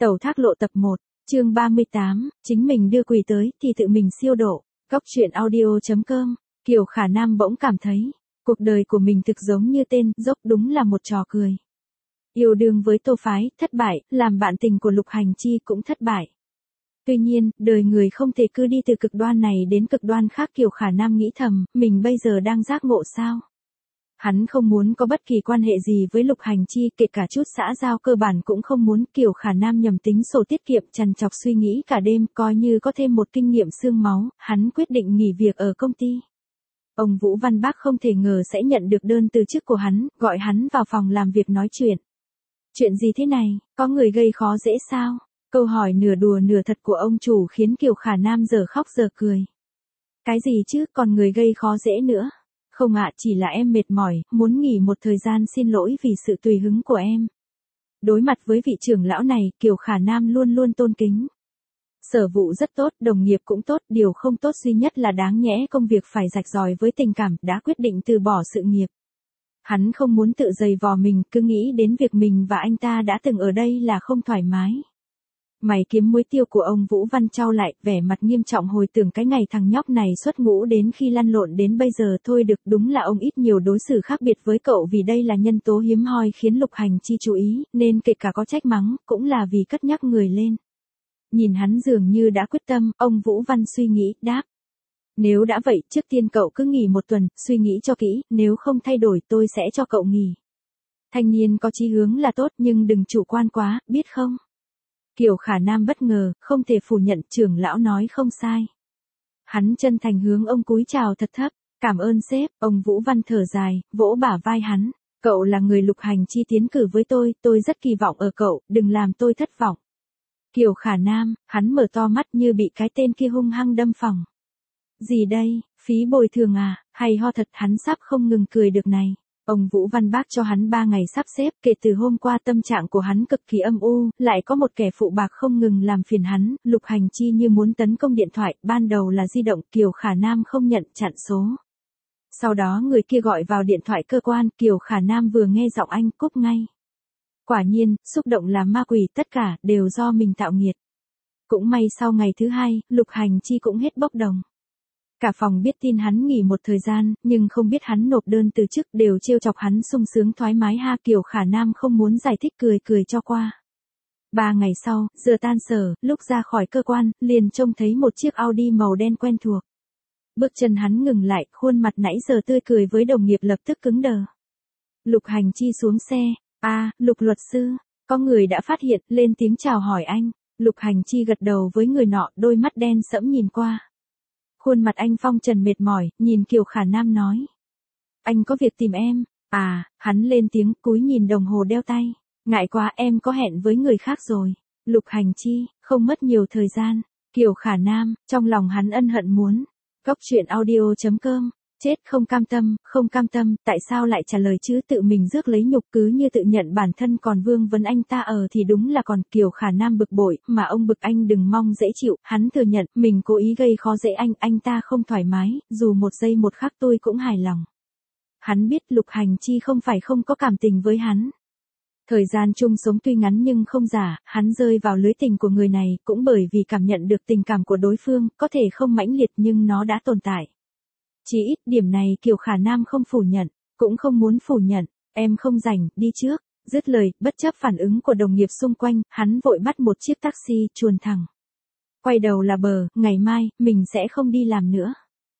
Tẩu thác lộ tập 1, chương 38, chính mình đưa quỷ tới thì tự mình siêu độ. Góc truyện audio.com, Kiều Khả Nam bỗng cảm thấy, cuộc đời của mình thực giống như tên dốc, đúng là một trò cười. Yêu đương với Tô Phái, thất bại, làm bạn tình của Lục Hành Chi cũng thất bại. Tuy nhiên, đời người không thể cứ đi từ cực đoan này đến cực đoan khác. Kiều Khả Nam nghĩ thầm, mình bây giờ đang giác ngộ sao? Hắn không muốn có bất kỳ quan hệ gì với Lục Hành Chi, kể cả chút xã giao cơ bản cũng không muốn. Kiều Khả Nam nhầm tính sổ tiết kiệm, trằn trọc suy nghĩ cả đêm, coi như có thêm một kinh nghiệm xương máu, hắn quyết định nghỉ việc ở công ty. Ông Vũ Văn Bác không thể ngờ sẽ nhận được đơn từ chức của hắn, gọi hắn vào phòng làm việc nói chuyện. Chuyện gì thế này, có người gây khó dễ sao? Câu hỏi nửa đùa nửa thật của ông chủ khiến Kiều Khả Nam giờ khóc giờ cười. Cái gì chứ, còn người gây khó dễ nữa? Không ạ, chỉ là em mệt mỏi, muốn nghỉ một thời gian, xin lỗi vì sự tùy hứng của em. Đối mặt với vị trưởng lão này, Kiều Khả Nam luôn luôn tôn kính. Sở vụ rất tốt, đồng nghiệp cũng tốt, điều không tốt duy nhất là đáng nhẽ công việc phải rạch ròi với tình cảm, đã quyết định từ bỏ sự nghiệp. Hắn không muốn tự dày vò mình, cứ nghĩ đến việc mình và anh ta đã từng ở đây là không thoải mái. Mày kiếm muối tiêu của ông Vũ Văn trao lại, vẻ mặt nghiêm trọng hồi tưởng cái ngày thằng nhóc này xuất ngũ đến khi lăn lộn đến bây giờ. Thôi được, đúng là ông ít nhiều đối xử khác biệt với cậu, vì đây là nhân tố hiếm hoi khiến Lục Hành Chi chú ý, nên kể cả có trách mắng, cũng là vì cất nhắc người lên. Nhìn hắn dường như đã quyết tâm, ông Vũ Văn suy nghĩ, đáp. Nếu đã vậy, trước tiên cậu cứ nghỉ một tuần, suy nghĩ cho kỹ, nếu không thay đổi tôi sẽ cho cậu nghỉ. Thanh niên có chí hướng là tốt nhưng đừng chủ quan quá, biết không? Kiều Khả Nam bất ngờ, không thể phủ nhận, trưởng lão nói không sai. Hắn chân thành hướng ông cúi chào thật thấp, cảm ơn sếp. Ông Vũ Văn thở dài, vỗ bả vai hắn. Cậu là người Lục Hành Chi tiến cử với tôi rất kỳ vọng ở cậu, đừng làm tôi thất vọng. Kiều Khả Nam, hắn mở to mắt như bị cái tên kia hung hăng đâm phỏng. Gì đây, phí bồi thường à, hay ho thật? Hắn sắp không ngừng cười được này. Ông Vũ Văn Bác cho hắn 3 ngày sắp xếp, kể từ hôm qua tâm trạng của hắn cực kỳ âm u, lại có một kẻ phụ bạc không ngừng làm phiền hắn. Lục Hành Chi như muốn tấn công điện thoại, ban đầu là di động, Kiều Khả Nam không nhận, chặn số. Sau đó người kia gọi vào điện thoại cơ quan, Kiều Khả Nam vừa nghe giọng anh, cúp ngay. Quả nhiên, xúc động là ma quỷ, tất cả đều do mình tạo nghiệt. Cũng may sau ngày thứ 2, Lục Hành Chi cũng hết bốc đồng. Cả phòng biết tin hắn nghỉ một thời gian, nhưng không biết hắn nộp đơn từ chức, đều trêu chọc hắn sung sướng thoải mái ha. Kiều Khả Nam không muốn giải thích, cười cho qua. 3 ngày sau, giờ tan sở, lúc ra khỏi cơ quan, liền trông thấy một chiếc Audi màu đen quen thuộc. Bước chân hắn ngừng lại, khuôn mặt nãy giờ tươi cười với đồng nghiệp lập tức cứng đờ. Lục Hành Chi xuống xe, Lục luật sư, có người đã phát hiện, lên tiếng chào hỏi anh. Lục Hành Chi gật đầu với người nọ, đôi mắt đen sẫm nhìn qua. Khuôn mặt anh phong trần mệt mỏi, nhìn Kiều Khả Nam nói. Anh có việc tìm em. Hắn lên tiếng, cúi nhìn đồng hồ đeo tay. Ngại quá, em có hẹn với người khác rồi. Lục Hành Chi, không mất nhiều thời gian. Kiều Khả Nam, trong lòng hắn ân hận muốn. Góc truyện audio.com, chết không cam tâm, tại sao lại trả lời chứ, tự mình rước lấy nhục, cứ như tự nhận bản thân còn vương vấn anh ta thì đúng là còn. Kiều Khả Nam bực bội, mà ông bực anh đừng mong dễ chịu, hắn thừa nhận, mình cố ý gây khó dễ anh ta không thoải mái, dù một giây một khắc tôi cũng hài lòng. Hắn biết Lục Hành Chi không phải không có cảm tình với hắn. Thời gian chung sống tuy ngắn nhưng không giả, hắn rơi vào lưới tình của người này, cũng bởi vì cảm nhận được tình cảm của đối phương, có thể không mãnh liệt nhưng nó đã tồn tại. Chỉ ít điểm này Kiều Khả Nam không phủ nhận, cũng không muốn phủ nhận. Em không rảnh, đi trước. Dứt lời, bất chấp phản ứng của đồng nghiệp xung quanh, hắn vội bắt một chiếc taxi, chuồn thẳng. Quay đầu là bờ, ngày mai, mình sẽ không đi làm nữa.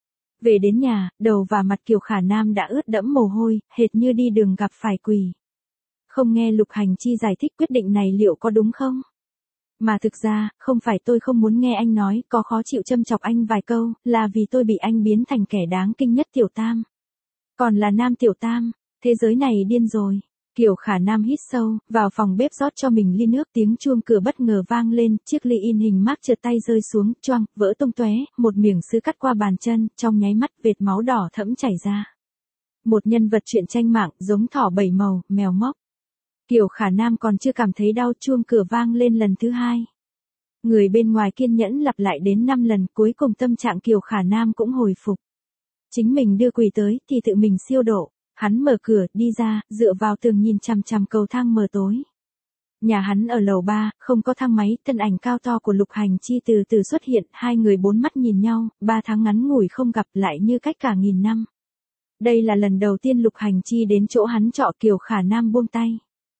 Về đến nhà, đầu và mặt Kiều Khả Nam đã ướt đẫm mồ hôi, hệt như đi đường gặp phải quỷ. Không nghe Lục Hành Chi giải thích quyết định này liệu có đúng không? Mà thực ra, không phải tôi không muốn nghe anh nói, có khó chịu châm chọc anh vài câu, là vì tôi bị anh biến thành kẻ đáng kinh nhất tiểu tam. Còn là nam tiểu tam, thế giới này điên rồi. Kiều Khả Nam hít sâu, vào phòng bếp rót cho mình ly nước, tiếng chuông cửa bất ngờ vang lên, chiếc ly in hình Mark trượt tay rơi xuống, choang, vỡ tung tóe, một miếng sứ cắt qua bàn chân, trong nháy mắt vệt máu đỏ thẫm chảy ra. Một nhân vật truyện tranh mạng, giống thỏ bảy màu, mèo mốc. Kiều Khả Nam còn chưa cảm thấy đau, chuông cửa vang lên lần thứ 2. Người bên ngoài kiên nhẫn lặp lại đến 5 lần, cuối cùng tâm trạng Kiều Khả Nam cũng hồi phục. Chính mình đưa quỷ tới, thì tự mình siêu độ. Hắn mở cửa, đi ra, dựa vào tường nhìn chằm chằm cầu thang mờ tối. Nhà hắn ở lầu 3, không có thang máy, thân ảnh cao to của Lục Hành Chi từ từ xuất hiện, hai người bốn mắt nhìn nhau, 3 tháng ngắn ngủi không gặp lại như cách cả nghìn năm. Đây là lần đầu tiên Lục Hành Chi đến chỗ hắn trọ. Kiều Khả Nam buông tay.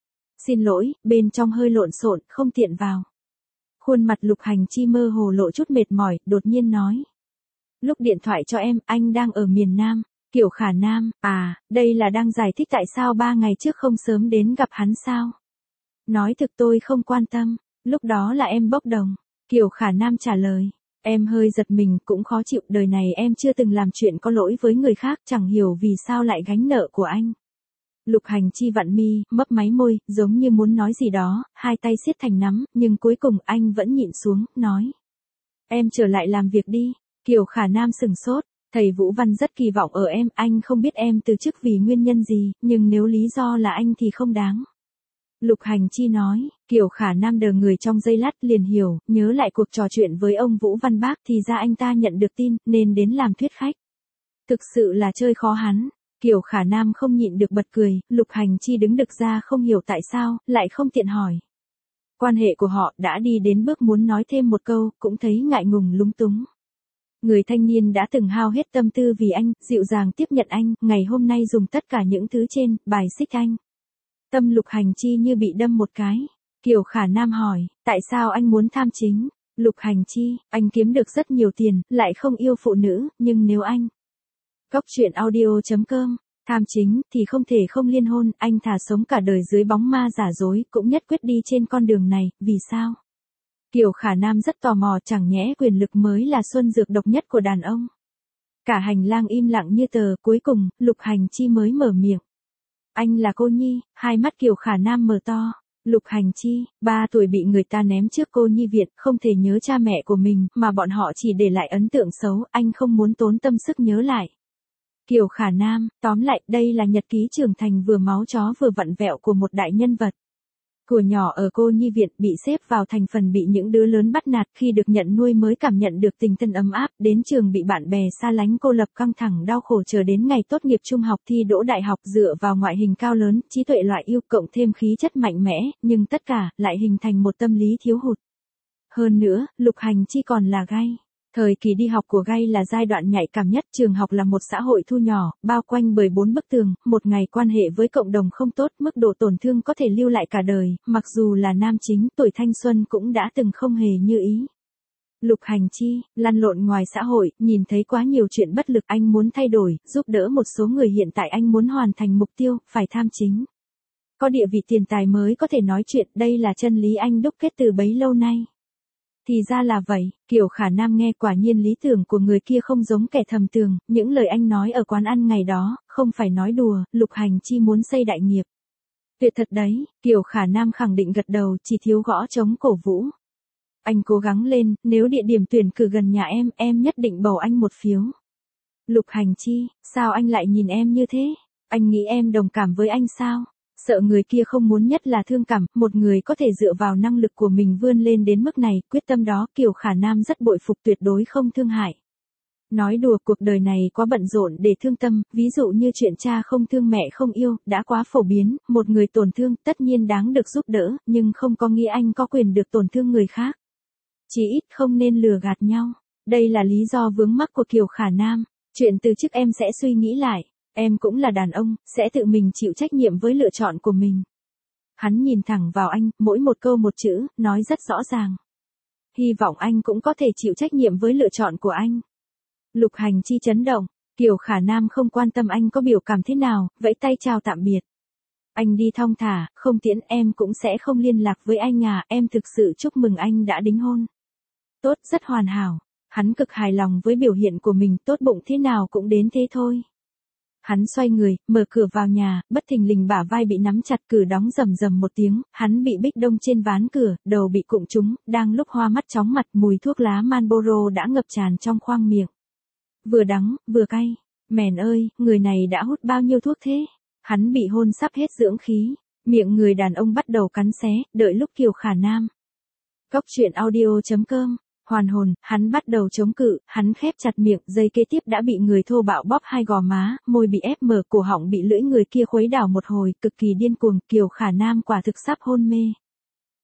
Xin lỗi, bên trong hơi lộn xộn, không tiện vào. Khuôn mặt Lục Hành Chi mơ hồ lộ chút mệt mỏi, đột nhiên nói. Lúc điện thoại cho em, anh đang ở miền Nam. Kiều Khả Nam, đây là đang giải thích tại sao 3 ngày trước không sớm đến gặp hắn sao? Nói thực tôi không quan tâm, lúc đó là em bốc đồng. Kiều Khả Nam trả lời. Em hơi giật mình, cũng khó chịu, đời này em chưa từng làm chuyện có lỗi với người khác, chẳng hiểu vì sao lại gánh nợ của anh. Lục Hành Chi vặn mi, mấp máy môi, giống như muốn nói gì đó, hai tay siết thành nắm, nhưng cuối cùng anh vẫn nhịn xuống, nói. Em trở lại làm việc đi. Kiều Khả Nam sừng sốt. Thầy Vũ Văn rất kỳ vọng ở em, anh không biết em từ chức vì nguyên nhân gì, nhưng nếu lý do là anh thì không đáng. Lục Hành Chi nói. Kiều Khả Nam đờ người trong giây lát liền hiểu, nhớ lại cuộc trò chuyện với ông Vũ Văn Bác thì ra anh ta nhận được tin, nên đến làm thuyết khách. Thực sự là chơi khó hắn. Kiều Khả Nam không nhịn được bật cười, Lục Hành Chi đứng đực ra không hiểu tại sao, lại không tiện hỏi. Quan hệ của họ đã đi đến bước muốn nói thêm một câu, cũng thấy ngại ngùng lúng túng. Người thanh niên đã từng hao hết tâm tư vì anh, dịu dàng tiếp nhận anh, ngày hôm nay dùng tất cả những thứ trên, bài xích anh. Tâm Lục Hành Chi như bị đâm một cái. Kiều Khả Nam hỏi, tại sao anh muốn tham chính? Lục Hành Chi, anh kiếm được rất nhiều tiền, lại không yêu phụ nữ, nhưng nếu anh... Cốc truyện audio.com, tham chính, thì không thể không liên hôn, anh thà sống cả đời dưới bóng ma giả dối, cũng nhất quyết đi trên con đường này, vì sao? Kiều Khả Nam rất tò mò, chẳng nhẽ quyền lực mới là xuân dược độc nhất của đàn ông. Cả hành lang im lặng như tờ, cuối cùng, Lục Hành Chi mới mở miệng. Anh là cô nhi, hai mắt Kiều Khả Nam mở to. Lục Hành Chi, 3 tuổi bị người ta ném trước cô nhi viện, không thể nhớ cha mẹ của mình, mà bọn họ chỉ để lại ấn tượng xấu, anh không muốn tốn tâm sức nhớ lại. Kiều Khả Nam, tóm lại, đây là nhật ký trưởng thành vừa máu chó vừa vặn vẹo của một đại nhân vật. Của nhỏ ở cô nhi viện bị xếp vào thành phần bị những đứa lớn bắt nạt, khi được nhận nuôi mới cảm nhận được tình thân ấm áp, đến trường bị bạn bè xa lánh, cô lập, căng thẳng đau khổ, chờ đến ngày tốt nghiệp trung học, thi đỗ đại học, dựa vào ngoại hình cao lớn, trí tuệ loại yêu, cộng thêm khí chất mạnh mẽ, nhưng tất cả lại hình thành một tâm lý thiếu hụt. Hơn nữa, Lục Hành Chi còn là gay. Thời kỳ đi học của gay là giai đoạn nhạy cảm nhất, trường học là một xã hội thu nhỏ, bao quanh bởi 4 bức tường, một ngày quan hệ với cộng đồng không tốt, mức độ tổn thương có thể lưu lại cả đời, mặc dù là nam chính, tuổi thanh xuân cũng đã từng không hề như ý. Lục Hành Chi, lăn lộn ngoài xã hội, nhìn thấy quá nhiều chuyện bất lực, anh muốn thay đổi, giúp đỡ một số người, hiện tại anh muốn hoàn thành mục tiêu, phải tham chính. Có địa vị tiền tài mới có thể nói chuyện, đây là chân lý anh đúc kết từ bấy lâu nay. Thì ra là vậy, Kiều Khả Nam nghe, quả nhiên lý tưởng của người kia không giống kẻ thầm tường, những lời anh nói ở quán ăn ngày đó, không phải nói đùa, Lục Hành Chi muốn xây đại nghiệp. Tuyệt thật đấy, Kiều Khả Nam khẳng định gật đầu, chỉ thiếu gõ trống cổ vũ. Anh cố gắng lên, nếu địa điểm tuyển cử gần nhà em nhất định bầu anh một phiếu. Lục Hành Chi, sao anh lại nhìn em như thế? Anh nghĩ em đồng cảm với anh sao? Sợ người kia không muốn, nhất là thương cảm, một người có thể dựa vào năng lực của mình vươn lên đến mức này, quyết tâm đó, Kiều Khả Nam rất bội phục, tuyệt đối không thương hại. Nói đùa, cuộc đời này quá bận rộn để thương tâm, ví dụ như chuyện cha không thương mẹ không yêu, đã quá phổ biến, một người tổn thương, tất nhiên đáng được giúp đỡ, nhưng không có nghĩa anh có quyền được tổn thương người khác. Chỉ ít không nên lừa gạt nhau. Đây là lý do vướng mắc của Kiều Khả Nam. Chuyện từ chức em sẽ suy nghĩ lại. Em cũng là đàn ông, sẽ tự mình chịu trách nhiệm với lựa chọn của mình. Hắn nhìn thẳng vào anh, mỗi một câu một chữ, nói rất rõ ràng. Hy vọng anh cũng có thể chịu trách nhiệm với lựa chọn của anh. Lục Hành Chi chấn động, Kiều Khả Nam không quan tâm anh có biểu cảm thế nào, vẫy tay chào tạm biệt. Anh đi thong thả, không tiễn, em cũng sẽ không liên lạc với anh à, em thực sự chúc mừng anh đã đính hôn. Tốt, rất hoàn hảo. Hắn cực hài lòng với biểu hiện của mình, tốt bụng thế nào cũng đến thế thôi. Hắn xoay người, mở cửa vào nhà, bất thình lình bả vai bị nắm chặt, cửa đóng rầm rầm một tiếng, hắn bị bích đông trên ván cửa, đầu bị cụng trúng, đang lúc hoa mắt chóng mặt, mùi thuốc lá Marlboro đã ngập tràn trong khoang miệng. Vừa đắng, vừa cay. Mèn ơi, người này đã hút bao nhiêu thuốc thế? Hắn bị hôn sắp hết dưỡng khí, miệng người đàn ông bắt đầu cắn xé, đợi lúc Kiều Khả Nam. Cốc truyện audio.com. Hoàn hồn, hắn bắt đầu chống cự, hắn khép chặt miệng, giây kế tiếp đã bị người thô bạo bóp hai gò má, môi bị ép mở, cổ họng bị lưỡi người kia khuấy đảo một hồi, cực kỳ điên cuồng, Kiều Khả Nam quả thực sắp hôn mê.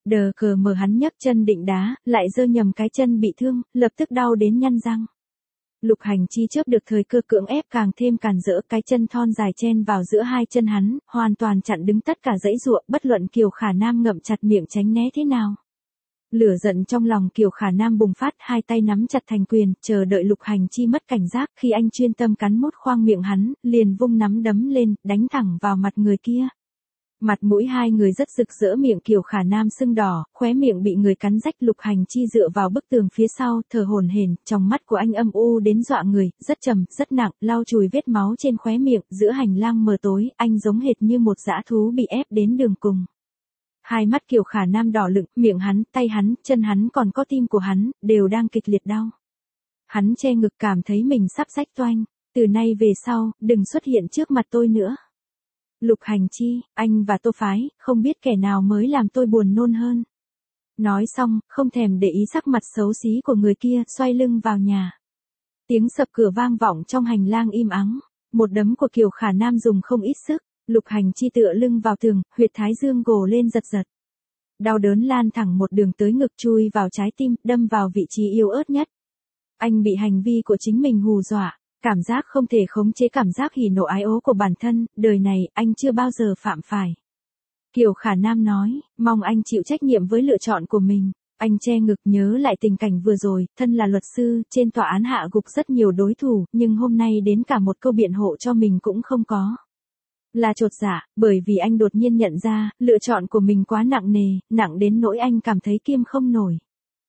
Đờ cờ mở hắn nhấc chân định đá, lại giơ nhầm cái chân bị thương, lập tức đau đến nhăn răng. Lục Hành Chi chớp được thời cơ cưỡng ép càng thêm càn rỡ, cái chân thon dài chen vào giữa hai chân hắn, hoàn toàn chặn đứng tất cả dãy dụa, bất luận Kiều Khả Nam ngậm chặt miệng tránh né thế nào. Lửa giận trong lòng Kiều Khả Nam bùng phát, hai tay nắm chặt thành quyền, chờ đợi Lục Hành Chi mất cảnh giác, khi anh chuyên tâm cắn mốt khoang miệng hắn, liền vung nắm đấm lên, đánh thẳng vào mặt người kia. Mặt mũi hai người rất rực rỡ, miệng Kiều Khả Nam sưng đỏ, khóe miệng bị người cắn rách. Lục Hành Chi dựa vào bức tường phía sau, thở hổn hển, trong mắt của anh âm u đến dọa người, rất trầm, rất nặng, lau chùi vết máu trên khóe miệng, giữa hành lang mờ tối, anh giống hệt như một dã thú bị ép đến đường cùng. Hai mắt Kiều Khả Nam đỏ lựng, miệng hắn, tay hắn, chân hắn còn có tim của hắn, đều đang kịch liệt đau. Hắn che ngực cảm thấy mình sắp rách toang, từ nay về sau, đừng xuất hiện trước mặt tôi nữa. Lục Hành Chi, anh và Tô Phái, không biết kẻ nào mới làm tôi buồn nôn hơn. Nói xong, không thèm để ý sắc mặt xấu xí của người kia, xoay lưng vào nhà. Tiếng sập cửa vang vọng trong hành lang im ắng, một đấm của Kiều Khả Nam dùng không ít sức, Lục Hành Chi tựa lưng vào tường, huyệt thái dương gồ lên giật giật. Đau đớn lan thẳng một đường tới ngực, chui vào trái tim, đâm vào vị trí yếu ớt nhất. Anh bị hành vi của chính mình hù dọa. Cảm giác không thể khống chế, cảm giác hỉ nộ ái ố của bản thân, đời này, anh chưa bao giờ phạm phải. Kiều Khả Nam nói, mong anh chịu trách nhiệm với lựa chọn của mình. Anh che ngực nhớ lại tình cảnh vừa rồi, thân là luật sư, trên tòa án hạ gục rất nhiều đối thủ, nhưng hôm nay đến cả một câu biện hộ cho mình cũng không có. Là chột dạ, bởi vì anh đột nhiên nhận ra, lựa chọn của mình quá nặng nề, nặng đến nỗi anh cảm thấy kiêm không nổi.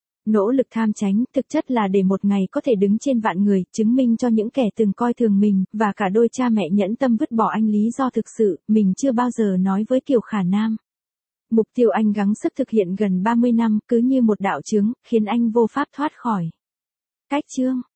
Nỗ lực tham tránh, thực chất là để một ngày có thể đứng trên vạn người, chứng minh cho những kẻ từng coi thường mình, và cả đôi cha mẹ nhẫn tâm vứt bỏ anh lý do thực sự, mình chưa bao giờ nói với Kiều Khả Nam. Mục tiêu anh gắng sức thực hiện gần 30 năm, cứ như một đạo chướng, khiến anh vô pháp thoát khỏi. Cách chương